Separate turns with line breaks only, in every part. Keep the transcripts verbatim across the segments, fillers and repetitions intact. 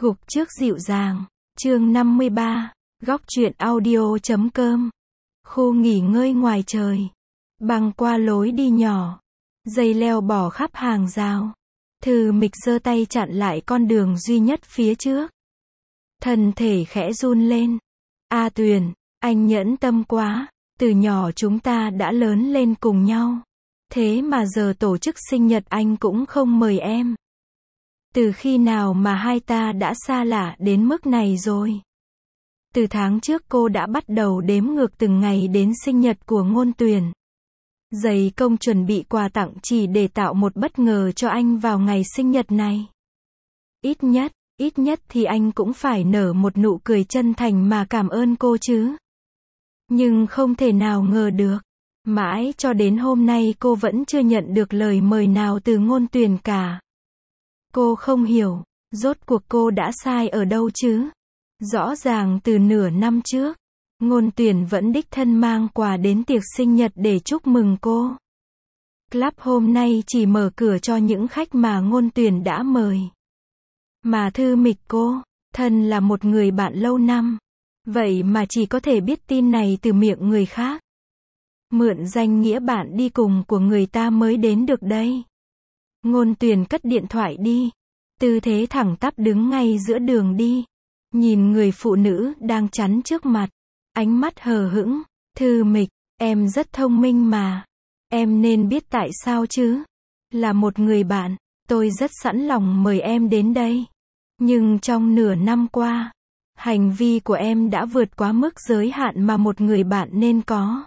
Gục trước dịu dàng. Chương năm mươi ba. Góc truyện audio chấm com. Khu nghỉ ngơi ngoài trời. Băng qua lối đi nhỏ. Dây leo bò khắp hàng rào. Thư Mịch giơ tay chặn lại con đường duy nhất phía trước. Thân thể khẽ run lên. A Tuyền, anh nhẫn tâm quá. Từ nhỏ chúng ta đã lớn lên cùng nhau. Thế mà giờ tổ chức sinh nhật anh cũng không mời em. Từ khi nào mà hai ta đã xa lạ đến mức này rồi? Từ tháng trước cô đã bắt đầu đếm ngược từng ngày đến sinh nhật của Ngôn Tuyền. Dày công chuẩn bị quà tặng chỉ để tạo một bất ngờ cho anh vào ngày sinh nhật này. Ít nhất, ít nhất thì anh cũng phải nở một nụ cười chân thành mà cảm ơn cô chứ. Nhưng không thể nào ngờ được. Mãi cho đến hôm nay cô vẫn chưa nhận được lời mời nào từ Ngôn Tuyền cả. Cô không hiểu, rốt cuộc cô đã sai ở đâu chứ? Rõ ràng từ nửa năm trước, Ngôn Tuyền vẫn đích thân mang quà đến tiệc sinh nhật để chúc mừng cô. Club hôm nay chỉ mở cửa cho những khách mà Ngôn Tuyền đã mời. Mà Thư Mịch cô, thân là một người bạn lâu năm. Vậy mà chỉ có thể biết tin này từ miệng người khác. Mượn danh nghĩa bạn đi cùng của người ta mới đến được đây. Ngôn Tuyền cất điện thoại đi. Tư thế thẳng tắp đứng ngay giữa đường đi. Nhìn người phụ nữ đang chắn trước mặt. Ánh mắt hờ hững. Thư Mịch, em rất thông minh mà. Em nên biết tại sao chứ. Là một người bạn, tôi rất sẵn lòng mời em đến đây. Nhưng trong nửa năm qua, hành vi của em đã vượt quá mức giới hạn mà một người bạn nên có.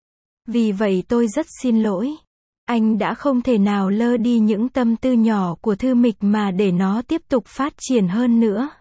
Vì vậy tôi rất xin lỗi. Anh đã không thể nào lơ đi những tâm tư nhỏ của Thư Mịch mà để nó tiếp tục phát triển hơn nữa.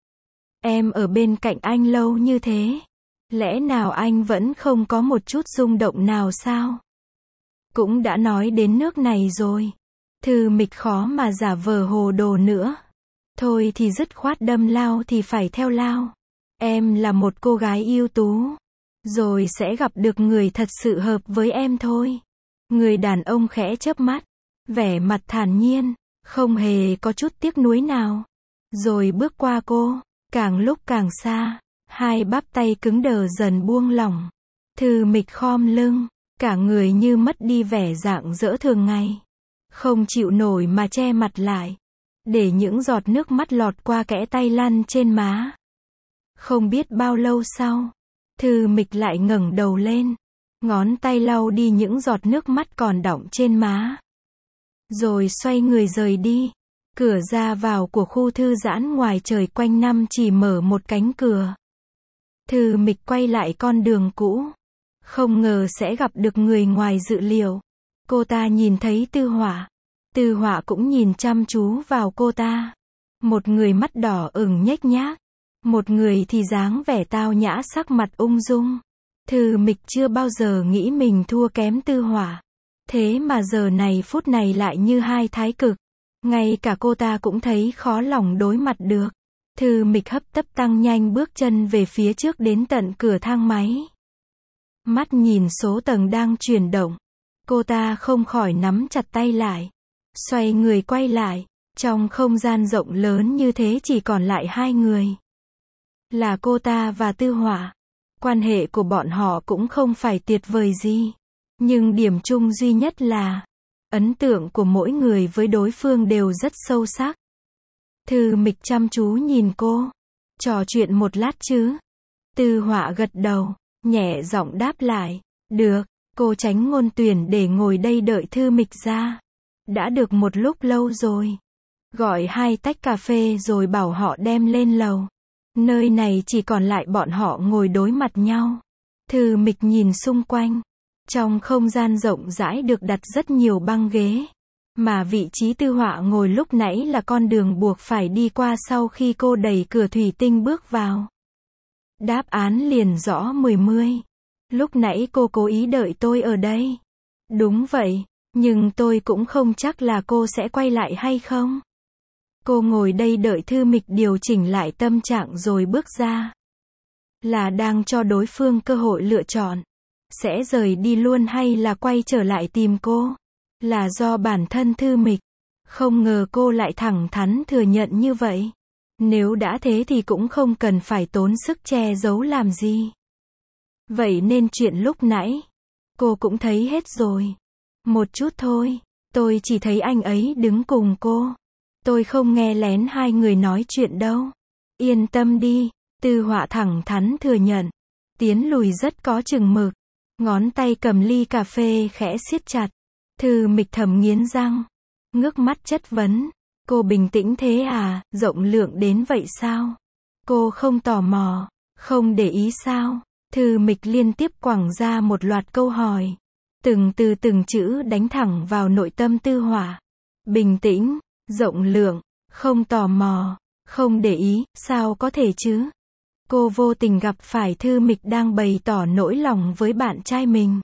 Em ở bên cạnh anh lâu như thế. Lẽ nào anh vẫn không có một chút rung động nào sao? Cũng đã nói đến nước này rồi. Thư Mịch khó mà giả vờ hồ đồ nữa. Thôi thì dứt khoát đâm lao thì phải theo lao. Em là một cô gái ưu tú. Rồi sẽ gặp được người thật sự hợp với em thôi. Người đàn ông khẽ chớp mắt. Vẻ mặt thản nhiên. Không hề có chút tiếc nuối nào. Rồi bước qua cô. Càng lúc càng xa. Hai bắp tay cứng đờ dần buông lỏng. Thư Mịch khom lưng. Cả người như mất đi vẻ rạng rỡ thường ngày. Không chịu nổi mà che mặt lại. Để những giọt nước mắt lọt qua kẽ tay lăn trên má. Không biết bao lâu sau. Thư Mịch lại ngẩng đầu lên. Ngón tay lau đi những giọt nước mắt còn đọng trên má. Rồi xoay người rời đi. Cửa ra vào của khu thư giãn ngoài trời quanh năm chỉ mở một cánh cửa. Thư Mịch quay lại con đường cũ. Không ngờ sẽ gặp được người ngoài dự liệu. Cô ta nhìn thấy Tư Họa. Tư Họa cũng nhìn chăm chú vào cô ta. Một người mắt đỏ ửng nhếch nhác. Một người thì dáng vẻ tao nhã sắc mặt ung dung. Thư Mịch chưa bao giờ nghĩ mình thua kém Tư Họa. Thế mà giờ này phút này lại như hai thái cực. Ngay cả cô ta cũng thấy khó lòng đối mặt được. Thư Mịch hấp tấp tăng nhanh bước chân về phía trước đến tận cửa thang máy. Mắt nhìn số tầng đang chuyển động. Cô ta không khỏi nắm chặt tay lại. Xoay người quay lại. Trong không gian rộng lớn như thế chỉ còn lại hai người. Là cô ta và Tư Họa. Quan hệ của bọn họ cũng không phải tuyệt vời gì. Nhưng điểm chung duy nhất là ấn tượng của mỗi người với đối phương đều rất sâu sắc. Thư Mịch chăm chú nhìn cô. Trò chuyện một lát chứ? Tư Họa gật đầu, nhẹ giọng đáp lại. Được. Cô tránh Ngôn Tuyền để ngồi đây đợi Thư Mịch ra. Đã được một lúc lâu rồi. Gọi hai tách cà phê rồi bảo họ đem lên lầu. Nơi này chỉ còn lại bọn họ ngồi đối mặt nhau. Thư Mịch nhìn xung quanh. Trong không gian rộng rãi được đặt rất nhiều băng ghế. Mà vị trí Tư Họa ngồi lúc nãy là con đường buộc phải đi qua sau khi cô đẩy cửa thủy tinh bước vào. Đáp án liền rõ mười mươi. Lúc nãy cô cố ý đợi tôi ở đây. Đúng vậy, nhưng tôi cũng không chắc là cô sẽ quay lại hay không. Cô ngồi đây đợi Thư Mịch điều chỉnh lại tâm trạng rồi bước ra. Là đang cho đối phương cơ hội lựa chọn. Sẽ rời đi luôn hay là quay trở lại tìm cô. Là do bản thân Thư Mịch. Không ngờ cô lại thẳng thắn thừa nhận như vậy. Nếu đã thế thì cũng không cần phải tốn sức che giấu làm gì. Vậy nên chuyện lúc nãy, cô cũng thấy hết rồi. Một chút thôi, tôi chỉ thấy anh ấy đứng cùng cô. Tôi không nghe lén hai người nói chuyện đâu. Yên tâm đi, Tư Họa thẳng thắn thừa nhận. Tiến lùi rất có chừng mực. Ngón tay cầm ly cà phê khẽ siết chặt. Thư Mịch thầm nghiến răng. Ngước mắt chất vấn. Cô bình tĩnh thế à, rộng lượng đến vậy sao? Cô không tò mò, không để ý sao? Thư Mịch liên tiếp quẳng ra một loạt câu hỏi. Từng từ từng chữ đánh thẳng vào nội tâm Tư Họa. Bình tĩnh, rộng lượng, không tò mò, không để ý, sao có thể chứ? Cô vô tình gặp phải Thư Mịch đang bày tỏ nỗi lòng với bạn trai mình.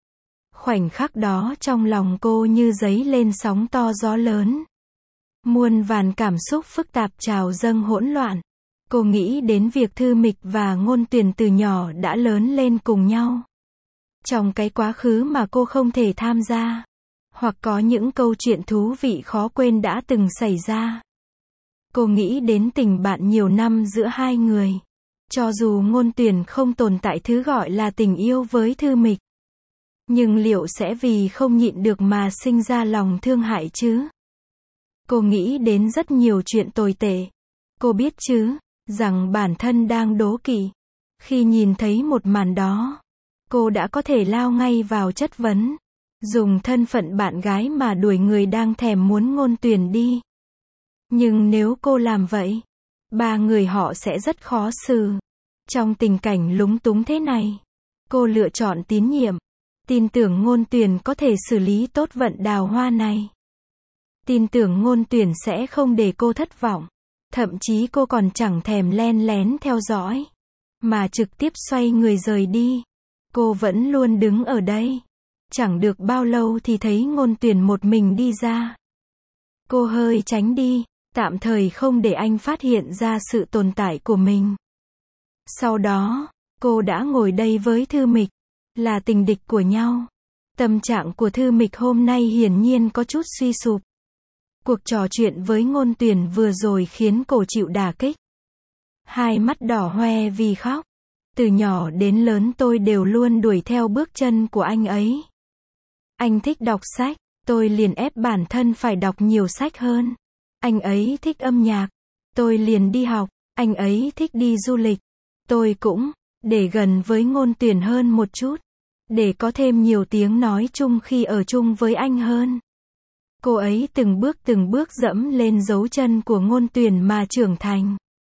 Khoảnh khắc đó trong lòng cô như dấy lên sóng to gió lớn. Muôn vàn cảm xúc phức tạp trào dâng hỗn loạn. Cô nghĩ đến việc Thư Mịch và Ngôn Tuyền từ nhỏ đã lớn lên cùng nhau. Trong cái quá khứ mà cô không thể tham gia. Hoặc có những câu chuyện thú vị khó quên đã từng xảy ra. Cô nghĩ đến tình bạn nhiều năm giữa hai người. Cho dù Ngôn Tuyền không tồn tại thứ gọi là tình yêu với Thư Mịch. Nhưng liệu sẽ vì không nhịn được mà sinh ra lòng thương hại chứ? Cô nghĩ đến rất nhiều chuyện tồi tệ. Cô biết chứ, rằng bản thân đang đố kỵ. Khi nhìn thấy một màn đó, cô đã có thể lao ngay vào chất vấn. Dùng thân phận bạn gái mà đuổi người đang thèm muốn Ngôn Tuyền đi. Nhưng nếu cô làm vậy, ba người họ sẽ rất khó xử. Trong tình cảnh lúng túng thế này, cô lựa chọn tín nhiệm. Tin tưởng Ngôn Tuyền có thể xử lý tốt vận đào hoa này. Tin tưởng Ngôn Tuyền sẽ không để cô thất vọng. Thậm chí cô còn chẳng thèm len lén theo dõi. Mà trực tiếp xoay người rời đi. Cô vẫn luôn đứng ở đây. Chẳng được bao lâu thì thấy Ngôn Tuyền một mình đi ra. Cô hơi tránh đi, tạm thời không để anh phát hiện ra sự tồn tại của mình. Sau đó, cô đã ngồi đây với Thư Mịch. Là tình địch của nhau. Tâm trạng của Thư Mịch hôm nay hiển nhiên có chút suy sụp. Cuộc trò chuyện với Ngôn Tuyền vừa rồi khiến cô chịu đả kích. Hai mắt đỏ hoe vì khóc. Từ nhỏ đến lớn tôi đều luôn đuổi theo bước chân của anh ấy. Anh thích đọc sách, tôi liền ép bản thân phải đọc nhiều sách hơn. Anh ấy thích âm nhạc, tôi liền đi học. Anh ấy thích đi du lịch, tôi cũng, để gần với Ngôn Tuyền hơn một chút. Để có thêm nhiều tiếng nói chung khi ở chung với anh hơn. Cô ấy từng bước từng bước dẫm lên dấu chân của Ngôn Tuyền mà trưởng thành.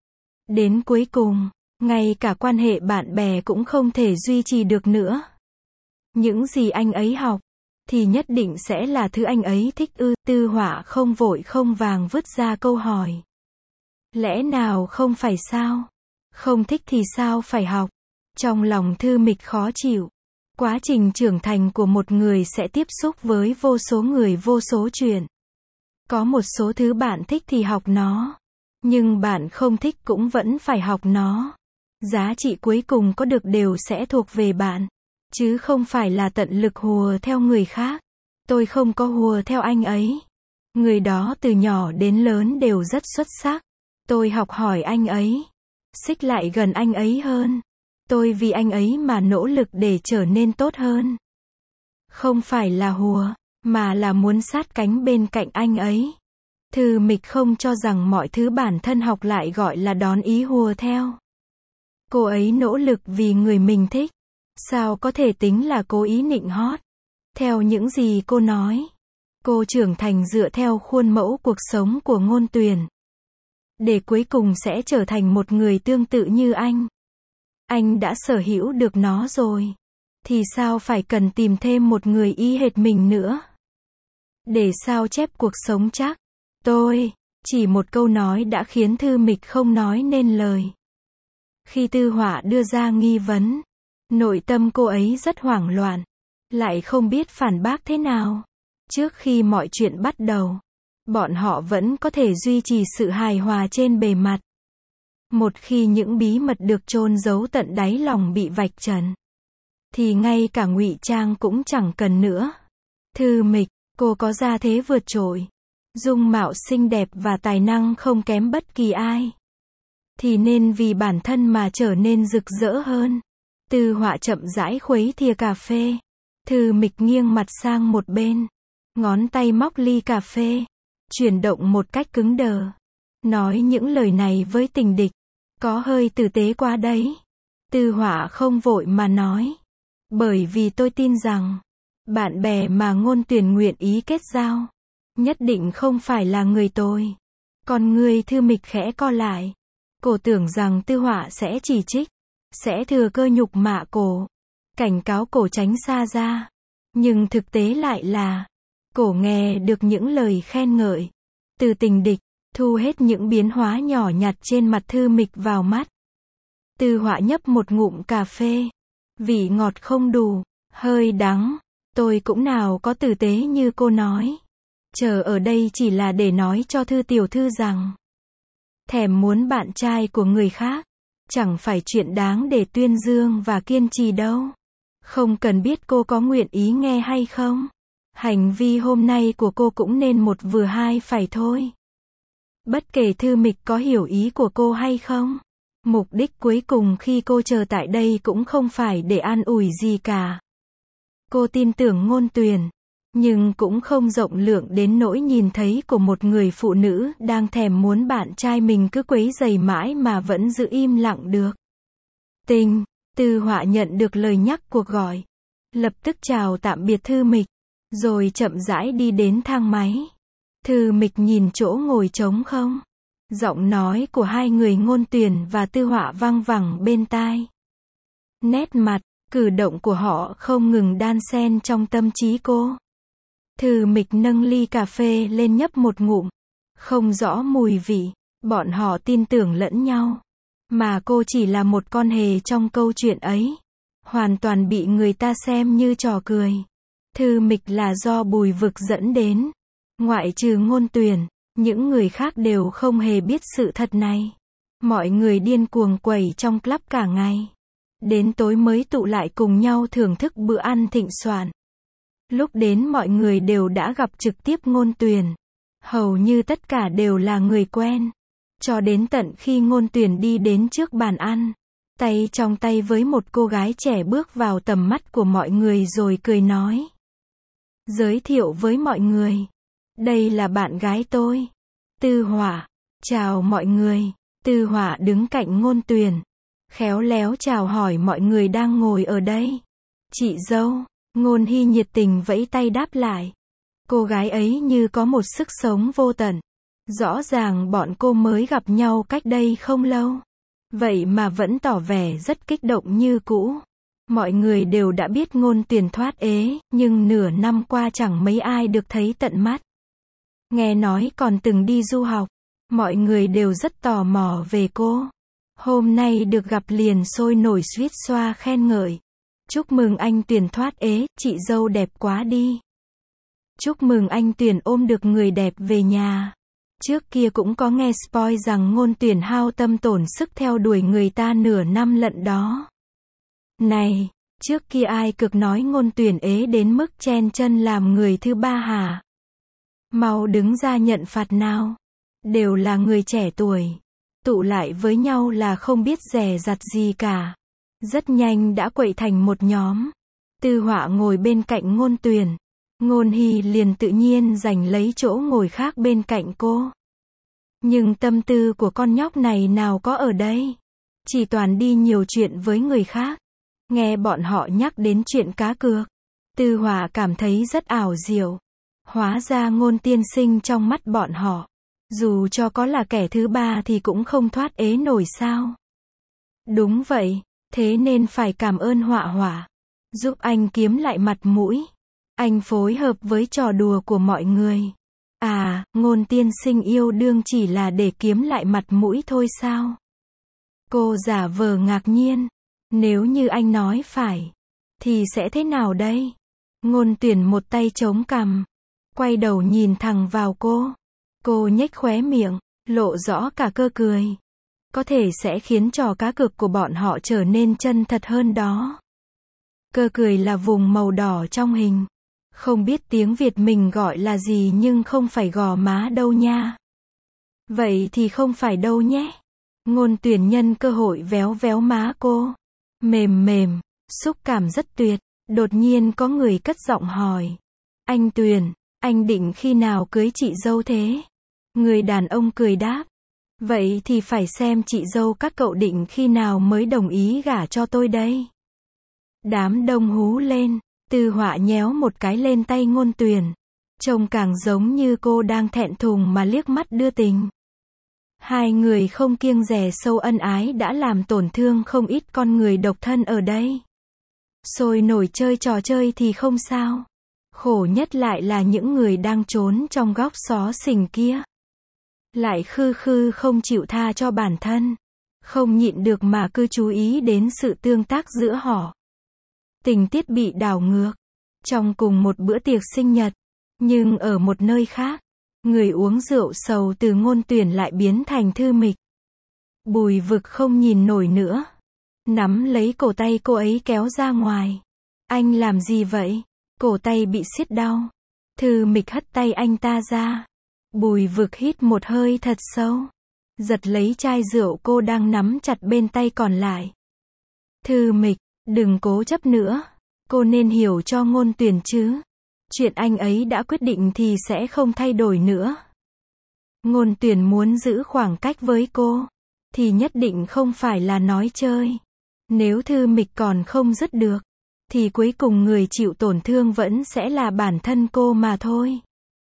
Đến cuối cùng, ngay cả quan hệ bạn bè cũng không thể duy trì được nữa. Những gì anh ấy học, thì nhất định sẽ là thứ anh ấy thích ư. Tư Họa không vội không vàng vứt ra câu hỏi. Lẽ nào không phải sao? Không thích thì sao phải học? Trong lòng Thư Mịch khó chịu. Quá trình trưởng thành của một người sẽ tiếp xúc với vô số người vô số chuyện. Có một số thứ bạn thích thì học nó. Nhưng bạn không thích cũng vẫn phải học nó. Giá trị cuối cùng có được đều sẽ thuộc về bạn. Chứ không phải là tận lực hùa theo người khác. Tôi không có hùa theo anh ấy. Người đó từ nhỏ đến lớn đều rất xuất sắc. Tôi học hỏi anh ấy. Xích lại gần anh ấy hơn. Tôi vì anh ấy mà nỗ lực để trở nên tốt hơn. Không phải là hùa, mà là muốn sát cánh bên cạnh anh ấy. Thư Mịch không cho rằng mọi thứ bản thân học lại gọi là đón ý hùa theo. Cô ấy nỗ lực vì người mình thích. Sao có thể tính là cố ý nịnh hót? Theo những gì cô nói, cô trưởng thành dựa theo khuôn mẫu cuộc sống của Ngôn Tuyền. Để cuối cùng sẽ trở thành một người tương tự như anh. Anh đã sở hữu được nó rồi. Thì sao phải cần tìm thêm một người y hệt mình nữa? Để sao chép cuộc sống chắc? Tôi, chỉ một câu nói đã khiến Thư Mịch không nói nên lời. Khi Tư Họa đưa ra nghi vấn, nội tâm cô ấy rất hoảng loạn. Lại không biết phản bác thế nào. Trước khi mọi chuyện bắt đầu, bọn họ vẫn có thể duy trì sự hài hòa trên bề mặt. Một khi những bí mật được chôn giấu tận đáy lòng bị vạch trần, thì ngay cả ngụy trang cũng chẳng cần nữa. Thư Mịch, cô có gia thế vượt trội, dung mạo xinh đẹp và tài năng không kém bất kỳ ai. thì nên vì bản thân mà trở nên rực rỡ hơn. Tư Họa chậm rãi khuấy thìa cà phê. Thư Mịch nghiêng mặt sang một bên. Ngón tay móc ly cà phê. Chuyển động một cách cứng đờ. Nói những lời này với tình địch. Có hơi tử tế quá đấy. Tư Họa không vội mà nói. Bởi vì tôi tin rằng, bạn bè mà Ngôn Tuyền nguyện ý kết giao, nhất định không phải là người tồi. Còn người Thư Mịch khẽ co lại. Cô tưởng rằng Tư Họa sẽ chỉ trích, sẽ thừa cơ nhục mạ cô, cảnh cáo cô tránh xa ra. Nhưng thực tế lại là, cô nghe được những lời khen ngợi từ tình địch, thu hết những biến hóa nhỏ nhặt trên mặt Thư Mịch vào mắt. Tư Họa nhấp một ngụm cà phê. Vị ngọt không đủ, hơi đắng. Tôi cũng nào có tử tế như cô nói. Chờ ở đây chỉ là để nói cho Thư tiểu thư rằng, thèm muốn bạn trai của người khác, chẳng phải chuyện đáng để tuyên dương và kiên trì đâu. Không cần biết cô có nguyện ý nghe hay không. Hành vi hôm nay của cô cũng nên một vừa hai phải thôi. Bất kể Thư Mịch có hiểu ý của cô hay không. Mục đích cuối cùng khi cô chờ tại đây cũng không phải để an ủi gì cả. Cô tin tưởng Ngôn Tuyền, nhưng cũng không rộng lượng đến nỗi nhìn thấy của một người phụ nữ đang thèm muốn bạn trai mình cứ quấy rầy mãi mà vẫn giữ im lặng được. Tình, Tư Họa nhận được lời nhắc cuộc gọi. Lập tức chào tạm biệt Thư Mịch, rồi chậm rãi đi đến thang máy. Thư Mịch nhìn chỗ ngồi trống không. Giọng nói của hai người Ngôn Tuyền và Tư Họa vang vẳng bên tai. Nét mặt, cử động của họ không ngừng đan xen trong tâm trí cô. Thư Mịch nâng ly cà phê lên nhấp một ngụm. Không rõ mùi vị, bọn họ tin tưởng lẫn nhau. Mà cô chỉ là một con hề trong câu chuyện ấy. Hoàn toàn bị người ta xem như trò cười. Thư Mịch là do Bùi Vực dẫn đến. Ngoại trừ Ngôn Tuyền, những người khác đều không hề biết sự thật này. Mọi người điên cuồng quẩy trong club cả ngày. Đến tối mới tụ lại cùng nhau thưởng thức bữa ăn thịnh soạn. Lúc đến mọi người đều đã gặp trực tiếp Ngôn Tuyền. Hầu như tất cả đều là người quen. Cho đến tận khi Ngôn Tuyền đi đến trước bàn ăn, tay trong tay với một cô gái trẻ bước vào tầm mắt của mọi người rồi cười nói. Giới thiệu với mọi người. Đây là bạn gái tôi. Tư Họa. Chào mọi người. Tư Họa đứng cạnh Ngôn Tuyền. Khéo léo chào hỏi mọi người đang ngồi ở đây. Chị dâu. Ngôn Hy nhiệt tình vẫy tay đáp lại. Cô gái ấy như có một sức sống vô tận. Rõ ràng bọn cô mới gặp nhau cách đây không lâu. Vậy mà vẫn tỏ vẻ rất kích động như cũ. Mọi người đều đã biết Ngôn Tuyền thoát ế, nhưng nửa năm qua chẳng mấy ai được thấy tận mắt. Nghe nói còn từng đi du học. Mọi người đều rất tò mò về cô. Hôm nay được gặp liền sôi nổi suýt xoa khen ngợi. Chúc mừng anh Tuyền thoát ế, chị dâu đẹp quá đi. Chúc mừng anh Tuyền ôm được người đẹp về nhà. Trước kia cũng có nghe spoil rằng Ngôn Tuyền hao tâm tổn sức theo đuổi người ta nửa năm lận đó. Này, trước kia ai cực nói Ngôn Tuyền ế đến mức chen chân làm người thứ ba hả? Mau đứng ra nhận phạt nào. Đều là người trẻ tuổi. Tụ lại với nhau là không biết dè dặt gì cả. Rất nhanh đã quậy thành một nhóm. Tư Họa ngồi bên cạnh Ngôn Tuyền. Ngôn Hy liền tự nhiên giành lấy chỗ ngồi khác bên cạnh cô. Nhưng tâm tư của con nhóc này nào có ở đây. Chỉ toàn đi nhiều chuyện với người khác. Nghe bọn họ nhắc đến chuyện cá cược. Tư Họa cảm thấy rất ảo diệu. Hóa ra Ngôn tiên sinh trong mắt bọn họ, dù cho có là kẻ thứ ba thì cũng không thoát ế nổi sao. Đúng vậy, thế nên phải cảm ơn Họa Họa. Giúp anh kiếm lại mặt mũi. Anh phối hợp với trò đùa của mọi người. À, Ngôn tiên sinh yêu đương chỉ là để kiếm lại mặt mũi thôi sao? Cô giả vờ ngạc nhiên. Nếu như anh nói phải, thì sẽ thế nào đây? Ngôn Tuyền một tay chống cằm, quay đầu nhìn thẳng vào cô. Cô nhếch khóe miệng, lộ rõ cả cơ cười. Có thể sẽ khiến trò cá cược của bọn họ trở nên chân thật hơn đó. Cơ cười là vùng màu đỏ trong hình. Không biết tiếng Việt mình gọi là gì nhưng không phải gò má đâu nha. Vậy thì không phải đâu nhé. Ngôn Tuyển nhân cơ hội véo véo má cô. Mềm mềm, xúc cảm rất tuyệt. Đột nhiên có người cất giọng hỏi. Anh Tuyền, anh định khi nào cưới chị dâu thế? Người đàn ông cười đáp. Vậy thì phải xem chị dâu các cậu định khi nào mới đồng ý gả cho tôi đây. Đám đông hú lên. Tư Họa nhéo một cái lên tay Ngôn Tuyển. Trông càng giống như cô đang thẹn thùng mà liếc mắt đưa tình. Hai người không kiêng dè sâu ân ái đã làm tổn thương không ít con người độc thân ở đây. Sôi nổi chơi trò chơi thì không sao. Khổ nhất lại là những người đang trốn trong góc xó xỉnh kia. Lại khư khư không chịu tha cho bản thân. Không nhịn được mà cứ chú ý đến sự tương tác giữa họ. Tình tiết bị đảo ngược. Trong cùng một bữa tiệc sinh nhật. Nhưng ở một nơi khác. Người uống rượu sầu từ Ngôn Tuyển lại biến thành Thư Mịch. Bùi Vực không nhìn nổi nữa. Nắm lấy cổ tay cô ấy kéo ra ngoài. Anh làm gì vậy? Cổ tay bị siết đau. Thư Mịch hất tay anh ta ra. Bùi Vực hít một hơi thật sâu. Giật lấy chai rượu cô đang nắm chặt bên tay còn lại. Thư Mịch, đừng cố chấp nữa. Cô nên hiểu cho Ngôn Tuyển chứ. Chuyện anh ấy đã quyết định thì sẽ không thay đổi nữa. Ngôn Tuyển muốn giữ khoảng cách với cô. Thì nhất định không phải là nói chơi. Nếu Thư Mịch còn không dứt được. Thì cuối cùng người chịu tổn thương vẫn sẽ là bản thân cô mà thôi.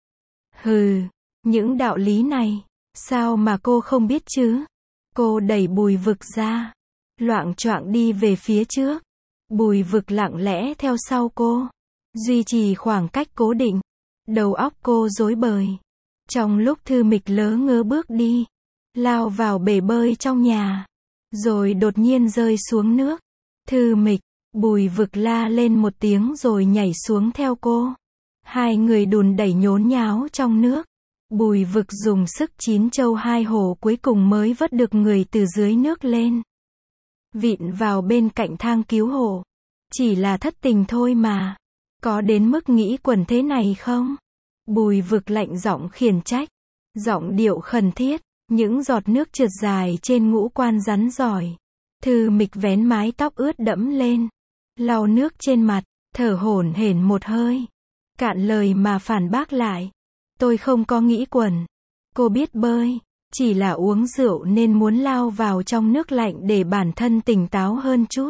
Hừ, những đạo lý này. Sao mà cô không biết chứ? Cô đẩy Bùi Vực ra. Loạng choạng đi về phía trước. Bùi Vực lặng lẽ theo sau cô. Duy trì khoảng cách cố định. Đầu óc cô rối bời. Trong lúc Thư Mịch lớ ngớ bước đi. Lao vào bể bơi trong nhà. Rồi đột nhiên rơi xuống nước. Thư Mịch, Bùi Vực la lên một tiếng rồi nhảy xuống theo cô. Hai người đùn đẩy nhốn nháo trong nước. Bùi Vực dùng sức chín châu hai hổ cuối cùng mới vớt được người từ dưới nước lên. Vịn vào bên cạnh thang cứu hộ. Chỉ là thất tình thôi mà. Có đến mức nghĩ quẩn thế này không? Bùi Vực lạnh giọng khiển trách. Giọng điệu khẩn thiết. Những giọt nước trượt dài trên ngũ quan rắn giỏi. Thư Mịch vén mái tóc ướt đẫm lên. Lau nước trên mặt. Thở hổn hển một hơi. Cạn lời mà phản bác lại. Tôi không có nghĩ quẩn. Cô biết bơi. Chỉ là uống rượu nên muốn lao vào trong nước lạnh để bản thân tỉnh táo hơn chút.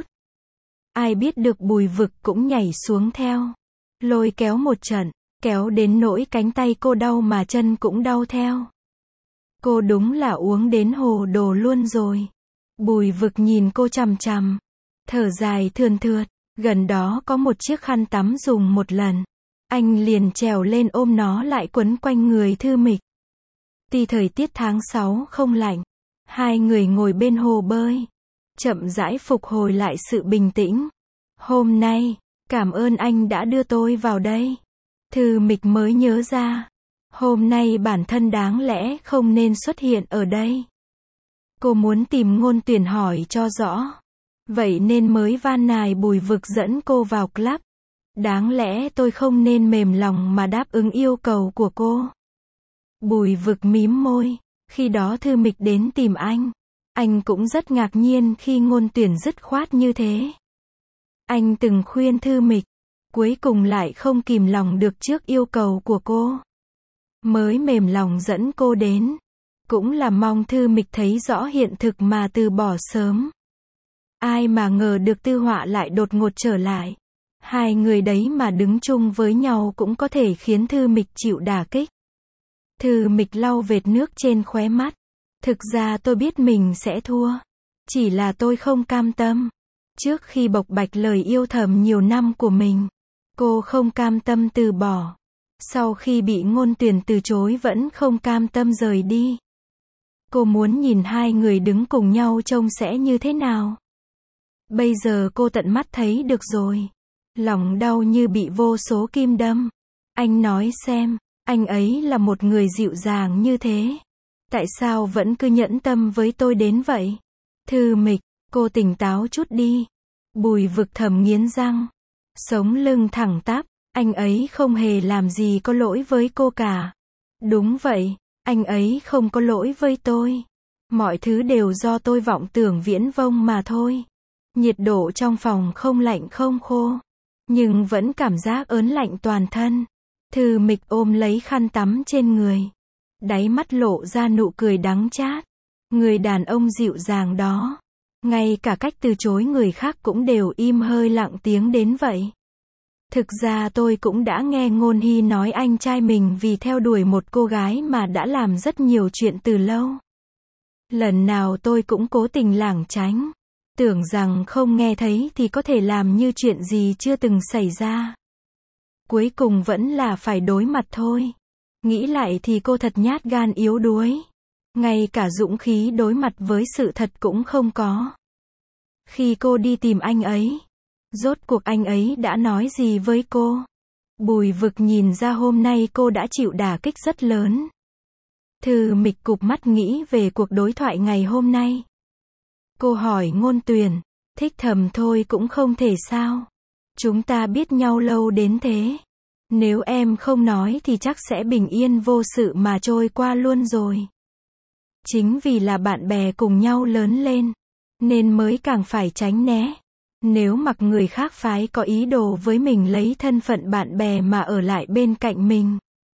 Ai biết được Bùi Vực cũng nhảy xuống theo. Lôi kéo một trận. Kéo đến nỗi cánh tay cô đau mà chân cũng đau theo. Cô đúng là uống đến hồ đồ luôn rồi. Bùi Vực nhìn cô chằm chằm. Thở dài thườn thượt. Gần đó có một chiếc khăn tắm dùng một lần. Anh liền trèo lên ôm nó lại quấn quanh người Thư Mịch. Tuy thời tiết tháng sáu không lạnh. Hai người ngồi bên hồ bơi. Chậm rãi phục hồi lại sự bình tĩnh. Hôm nay, cảm ơn anh đã đưa tôi vào đây. Thư Mịch mới nhớ ra. Hôm nay bản thân đáng lẽ không nên xuất hiện ở đây. Cô muốn tìm Ngôn Tuyển hỏi cho rõ. Vậy nên mới van nài Bùi Vực dẫn cô vào club. Đáng lẽ tôi không nên mềm lòng mà đáp ứng yêu cầu của cô. Bùi Vực mím môi. Khi đó Thư Mịch đến tìm anh. Anh cũng rất ngạc nhiên khi Ngôn Tuyển dứt khoát như thế. Anh từng khuyên Thư Mịch. Cuối cùng lại không kìm lòng được trước yêu cầu của cô. Mới mềm lòng dẫn cô đến. Cũng là mong Thư Mịch thấy rõ hiện thực mà từ bỏ sớm. Ai mà ngờ được Tư Họa lại đột ngột trở lại. Hai người đấy mà đứng chung với nhau cũng có thể khiến Thư Mịch chịu đả kích. Thư Mịch lau vệt nước trên khóe mắt. Thực ra tôi biết mình sẽ thua. Chỉ là tôi không cam tâm. Trước khi bộc bạch lời yêu thầm nhiều năm của mình, cô không cam tâm từ bỏ. Sau khi bị Ngôn Tuyển từ chối vẫn không cam tâm rời đi. Cô muốn nhìn hai người đứng cùng nhau trông sẽ như thế nào. Bây giờ cô tận mắt thấy được rồi. Lòng đau như bị vô số kim đâm. Anh nói xem, anh ấy là một người dịu dàng như thế. Tại sao vẫn cứ nhẫn tâm với tôi đến vậy? Thư Mịch, cô tỉnh táo chút đi. Bùi Vực thầm nghiến răng. Sống lưng thẳng tắp. Anh ấy không hề làm gì có lỗi với cô cả. Đúng vậy, anh ấy không có lỗi với tôi. Mọi thứ đều do tôi vọng tưởng viễn vông mà thôi. Nhiệt độ trong phòng không lạnh không khô, nhưng vẫn cảm giác ớn lạnh toàn thân. Thư Mịch ôm lấy khăn tắm trên người. Đáy mắt lộ ra nụ cười đắng chát. Người đàn ông dịu dàng đó. Ngay cả cách từ chối người khác cũng đều im hơi lặng tiếng đến vậy. Thực ra tôi cũng đã nghe Ngôn Hy nói anh trai mình vì theo đuổi một cô gái mà đã làm rất nhiều chuyện từ lâu. Lần nào tôi cũng cố tình lảng tránh. Tưởng rằng không nghe thấy thì có thể làm như chuyện gì chưa từng xảy ra. Cuối cùng vẫn là phải đối mặt thôi. Nghĩ lại thì cô thật nhát gan yếu đuối. Ngay cả dũng khí đối mặt với sự thật cũng không có. Khi cô đi tìm anh ấy, rốt cuộc anh ấy đã nói gì với cô? Bùi Vực nhìn ra hôm nay cô đã chịu đả kích rất lớn. Thư Mịch cụp mắt nghĩ về cuộc đối thoại ngày hôm nay. Cô hỏi Ngôn Tuyền, thích thầm thôi cũng không thể sao? Chúng ta biết nhau lâu đến thế. Nếu em không nói thì chắc sẽ bình yên vô sự mà trôi qua luôn rồi. Chính vì là bạn bè cùng nhau lớn lên, nên mới càng phải tránh né. Nếu mặc người khác phái có ý đồ với mình lấy thân phận bạn bè mà ở lại bên cạnh mình,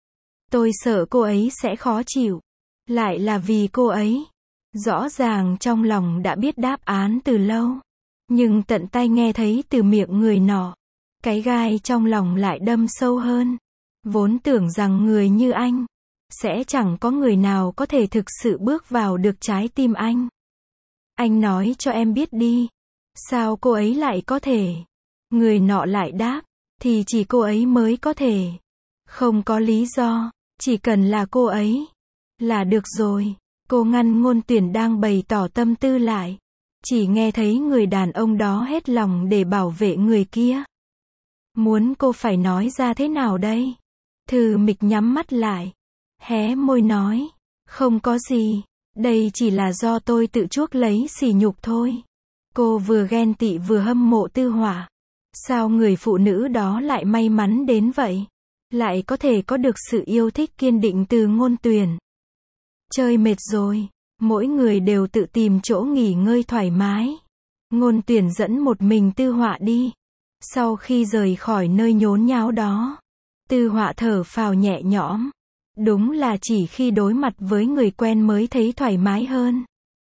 tôi sợ cô ấy sẽ khó chịu. Lại là vì cô ấy. Rõ ràng trong lòng đã biết đáp án từ lâu. Nhưng tận tay nghe thấy từ miệng người nọ. Cái gai trong lòng lại đâm sâu hơn. Vốn tưởng rằng người như anh, sẽ chẳng có người nào có thể thực sự bước vào được trái tim anh. Anh nói cho em biết đi. Sao cô ấy lại có thể? Người nọ lại đáp, thì chỉ cô ấy mới có thể. Không có lý do, chỉ cần là cô ấy là được rồi. Cô ngăn Ngôn Tuyền đang bày tỏ tâm tư lại. Chỉ nghe thấy người đàn ông đó hết lòng để bảo vệ người kia. Muốn cô phải nói ra thế nào đây? Thư Mịch nhắm mắt lại, hé môi nói, không có gì, đây chỉ là do tôi tự chuốc lấy sỉ nhục thôi. Cô vừa ghen tị vừa hâm mộ Tư Họa. Sao người phụ nữ đó lại may mắn đến vậy? Lại có thể có được sự yêu thích kiên định từ Ngôn Tuyền. Chơi mệt rồi, mỗi người đều tự tìm chỗ nghỉ ngơi thoải mái. Ngôn Tuyền dẫn một mình Tư Họa đi. Sau khi rời khỏi nơi nhốn nháo đó, Tư Họa thở phào nhẹ nhõm. Đúng là chỉ khi đối mặt với người quen mới thấy thoải mái hơn.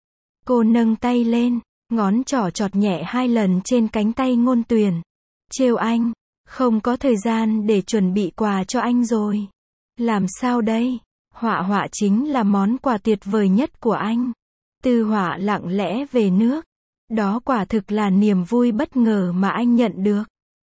Cô nâng tay lên, ngón trỏ chọt nhẹ hai lần trên cánh tay Ngôn Tuyền. Trêu anh, không có thời gian để chuẩn bị quà cho anh rồi. Làm sao đây? Họa họa chính là món quà tuyệt vời nhất của anh. Tư Họa lặng lẽ về nước. Đó quả thực là niềm vui bất ngờ mà anh nhận được.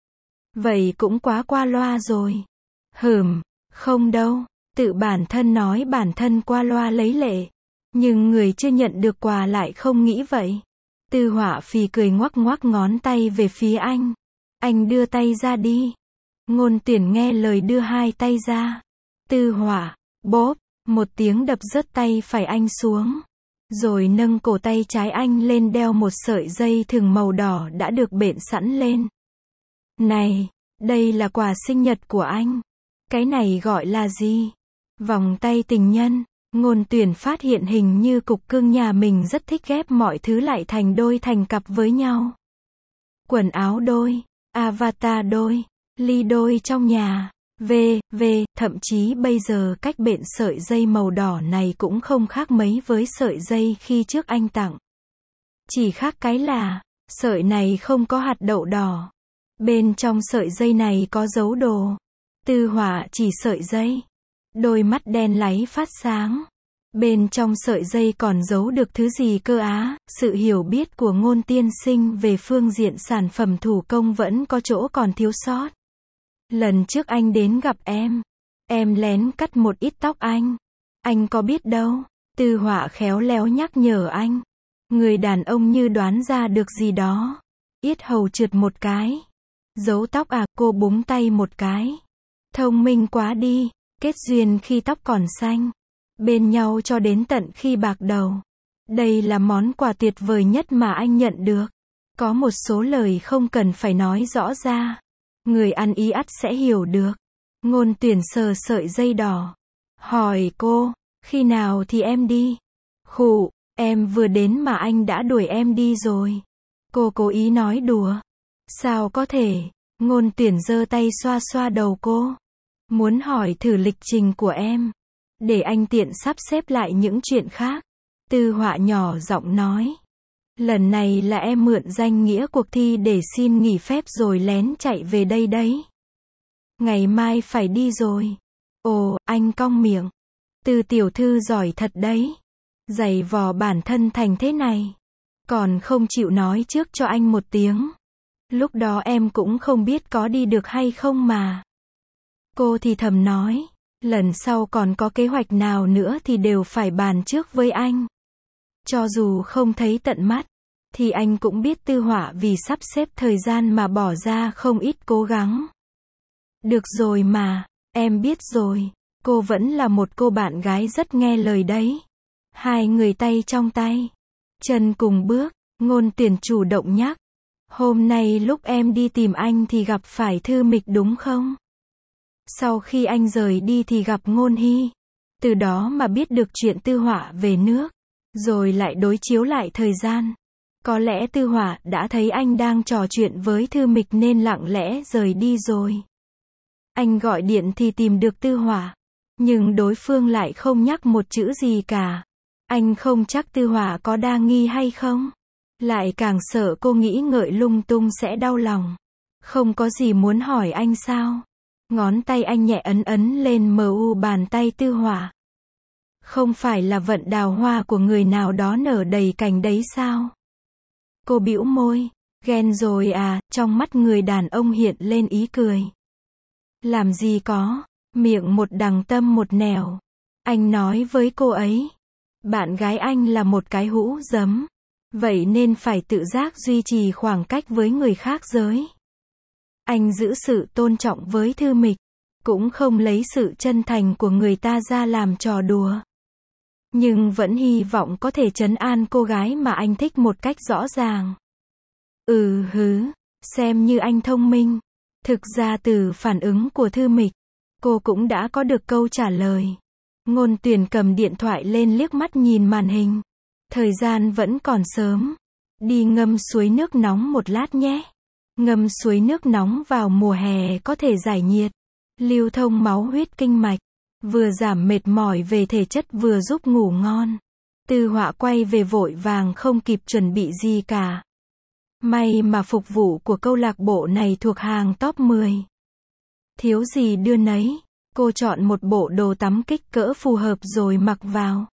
Vậy cũng quá qua loa rồi. Hừm, không đâu. Tự bản thân nói bản thân qua loa lấy lệ. Nhưng người chưa nhận được quà lại không nghĩ vậy. Tư Họa phì cười ngoắc ngoắc ngón tay về phía anh. Anh đưa tay ra đi. Ngôn Tuyền nghe lời đưa hai tay ra. Tư Họa, bốp, một tiếng đập rớt tay phải anh xuống. Rồi nâng cổ tay trái anh lên đeo một sợi dây thừng màu đỏ đã được bện sẵn lên. Này, đây là quà sinh nhật của anh. Cái này gọi là gì? Vòng tay tình nhân. Ngôn Tuyền phát hiện hình như cục cưng nhà mình rất thích ghép mọi thứ lại thành đôi thành cặp với nhau. Quần áo đôi, avatar đôi, ly đôi trong nhà, v, v, thậm chí bây giờ cách bện sợi dây màu đỏ này cũng không khác mấy với sợi dây khi trước anh tặng. Chỉ khác cái là, sợi này không có hạt đậu đỏ. Bên trong sợi dây này có dấu đồ. Tư Họa chỉ sợi dây. Đôi mắt đen láy phát sáng. Bên trong sợi dây còn giấu được thứ gì cơ á? Sự hiểu biết của Ngôn tiên sinh về phương diện sản phẩm thủ công vẫn có chỗ còn thiếu sót. Lần trước anh đến gặp em, em lén cắt một ít tóc anh. Anh có biết đâu. Tư Họa khéo léo nhắc nhở anh. Người đàn ông như đoán ra được gì đó. Yết hầu trượt một cái. Giấu tóc à? Cô búng tay một cái. Thông minh quá đi. Kết duyên khi tóc còn xanh. Bên nhau cho đến tận khi bạc đầu. Đây là món quà tuyệt vời nhất mà anh nhận được. Có một số lời không cần phải nói rõ ra. Người ăn ý ắt sẽ hiểu được. Ngôn Tuyền sờ sợi dây đỏ. Hỏi cô, khi nào thì em đi? Khụ, Em vừa đến mà anh đã đuổi em đi rồi. Cô cố ý nói đùa. Sao có thể? Ngôn Tuyển giơ tay xoa xoa đầu cô. Muốn hỏi thử lịch trình của em. Để anh tiện sắp xếp lại những chuyện khác. Tư Họa nhỏ giọng nói. Lần này là em mượn danh nghĩa cuộc thi để xin nghỉ phép rồi lén chạy về đây đấy. Ngày mai phải đi rồi. Ồ, anh cong miệng. Từ tiểu thư giỏi thật đấy. Giày vò bản thân thành thế này. Còn không chịu nói trước cho anh một tiếng. Lúc đó em cũng không biết có đi được hay không mà. Cô thì thầm nói. Lần sau còn có kế hoạch nào nữa thì đều phải bàn trước với anh. Cho dù không thấy tận mắt, thì anh cũng biết Tư Họa vì sắp xếp thời gian mà bỏ ra không ít cố gắng. Được rồi mà, em biết rồi. Cô vẫn là một cô bạn gái rất nghe lời đấy. Hai người tay trong tay. Chân cùng bước, Ngôn Tuyển chủ động nhắc. Hôm nay lúc em đi tìm anh thì gặp phải Thư Mịch đúng không? Sau khi anh rời đi thì gặp Ngôn Hy. Từ đó mà biết được chuyện Tư Họa về nước. Rồi lại đối chiếu lại thời gian. Có lẽ Tư Họa đã thấy anh đang trò chuyện với Thư Mịch nên lặng lẽ rời đi rồi. Anh gọi điện thì tìm được Tư Họa. Nhưng đối phương lại không nhắc một chữ gì cả. Anh không chắc Tư Họa có đa nghi hay không. Lại càng sợ cô nghĩ ngợi lung tung sẽ đau lòng. Không có gì muốn hỏi anh sao? Ngón tay anh nhẹ ấn ấn lên mờ u bàn tay Tư Họa. Không phải là vận đào hoa của người nào đó nở đầy cành đấy sao? Cô bĩu môi. Ghen rồi à? Trong mắt người đàn ông hiện lên ý cười. Làm gì có. Miệng một đằng tâm một nẻo. Anh nói với cô ấy. Bạn gái anh là một cái hũ giấm. Vậy nên phải tự giác duy trì khoảng cách với người khác giới. Anh giữ sự tôn trọng với Thư Mịch. Cũng không lấy sự chân thành của người ta ra làm trò đùa. Nhưng vẫn hy vọng có thể trấn an cô gái mà anh thích một cách rõ ràng. Ừ hứ, xem như anh thông minh. Thực ra từ phản ứng của Thư Mịch, cô cũng đã có được câu trả lời. Ngôn Tuyển cầm điện thoại lên liếc mắt nhìn màn hình. Thời gian vẫn còn sớm. Đi ngâm suối nước nóng một lát nhé. Ngâm suối nước nóng vào mùa hè có thể giải nhiệt, lưu thông máu huyết kinh mạch, vừa giảm mệt mỏi về thể chất vừa giúp ngủ ngon. Tư Họa quay về vội vàng không kịp chuẩn bị gì cả. May mà phục vụ của câu lạc bộ này thuộc hàng top mười. Thiếu gì đưa nấy, cô chọn một bộ đồ tắm kích cỡ phù hợp rồi mặc vào.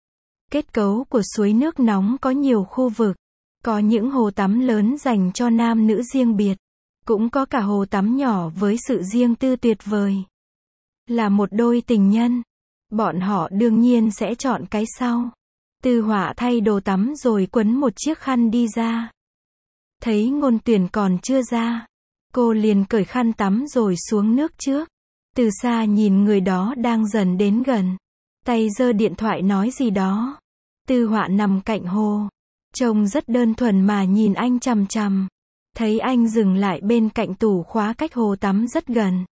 Kết cấu của suối nước nóng có nhiều khu vực. Có những hồ tắm lớn dành cho nam nữ riêng biệt. Cũng có cả hồ tắm nhỏ với sự riêng tư tuyệt vời. Là một đôi tình nhân. Bọn họ đương nhiên sẽ chọn cái sau. Tư Họa thay đồ tắm rồi quấn một chiếc khăn đi ra. Thấy Ngôn Tuyển còn chưa ra. Cô liền cởi khăn tắm rồi xuống nước trước. Từ xa nhìn người đó đang dần đến gần. Tay giơ điện thoại nói gì đó. Tư Họa nằm cạnh hồ. Trông rất đơn thuần mà nhìn anh chằm chằm. Thấy anh dừng lại bên cạnh tủ khóa cách hồ tắm rất gần.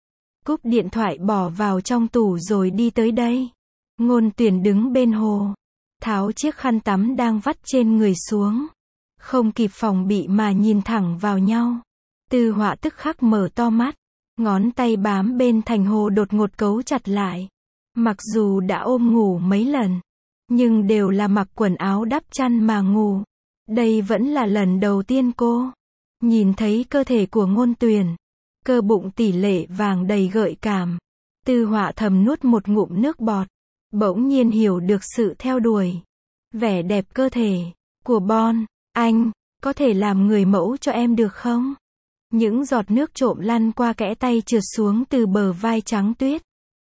Cúp điện thoại bỏ vào trong tủ rồi đi tới đây. Ngôn Tuyển đứng bên hồ. Tháo chiếc khăn tắm đang vắt trên người xuống. Không kịp phòng bị mà nhìn thẳng vào nhau. Tư Họa tức khắc mở to mắt. Ngón tay bám bên thành hồ đột ngột cấu chặt lại. Mặc dù đã ôm ngủ mấy lần. Nhưng đều là mặc quần áo đắp chăn mà ngủ. Đây vẫn là lần đầu tiên cô nhìn thấy cơ thể của Ngôn Tuyển. Cơ bụng tỷ lệ vàng đầy gợi cảm. Tư Họa thầm nuốt một ngụm nước bọt. Bỗng nhiên hiểu được sự theo đuổi vẻ đẹp cơ thể của Bon. Anh, có thể làm người mẫu cho em được không? Những giọt nước trộm lăn qua kẽ tay trượt xuống từ bờ vai trắng tuyết.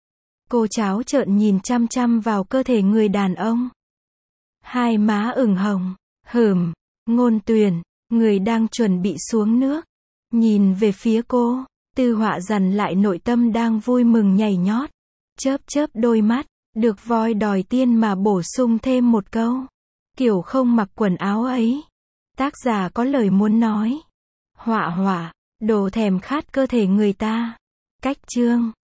Cô tráo trợn nhìn chăm chăm vào cơ thể người đàn ông. Hai má ửng hồng. Hửm, Ngôn Tuyển, người đang chuẩn bị xuống nước. Nhìn về phía cô. Tư Họa dằn lại nội tâm đang vui mừng nhảy nhót. Chớp chớp đôi mắt. Được voi đòi tiên mà bổ sung thêm một câu. Kiểu không mặc quần áo ấy. Tác giả có lời muốn nói. Họa họa, đồ thèm khát cơ thể người ta. Cách chương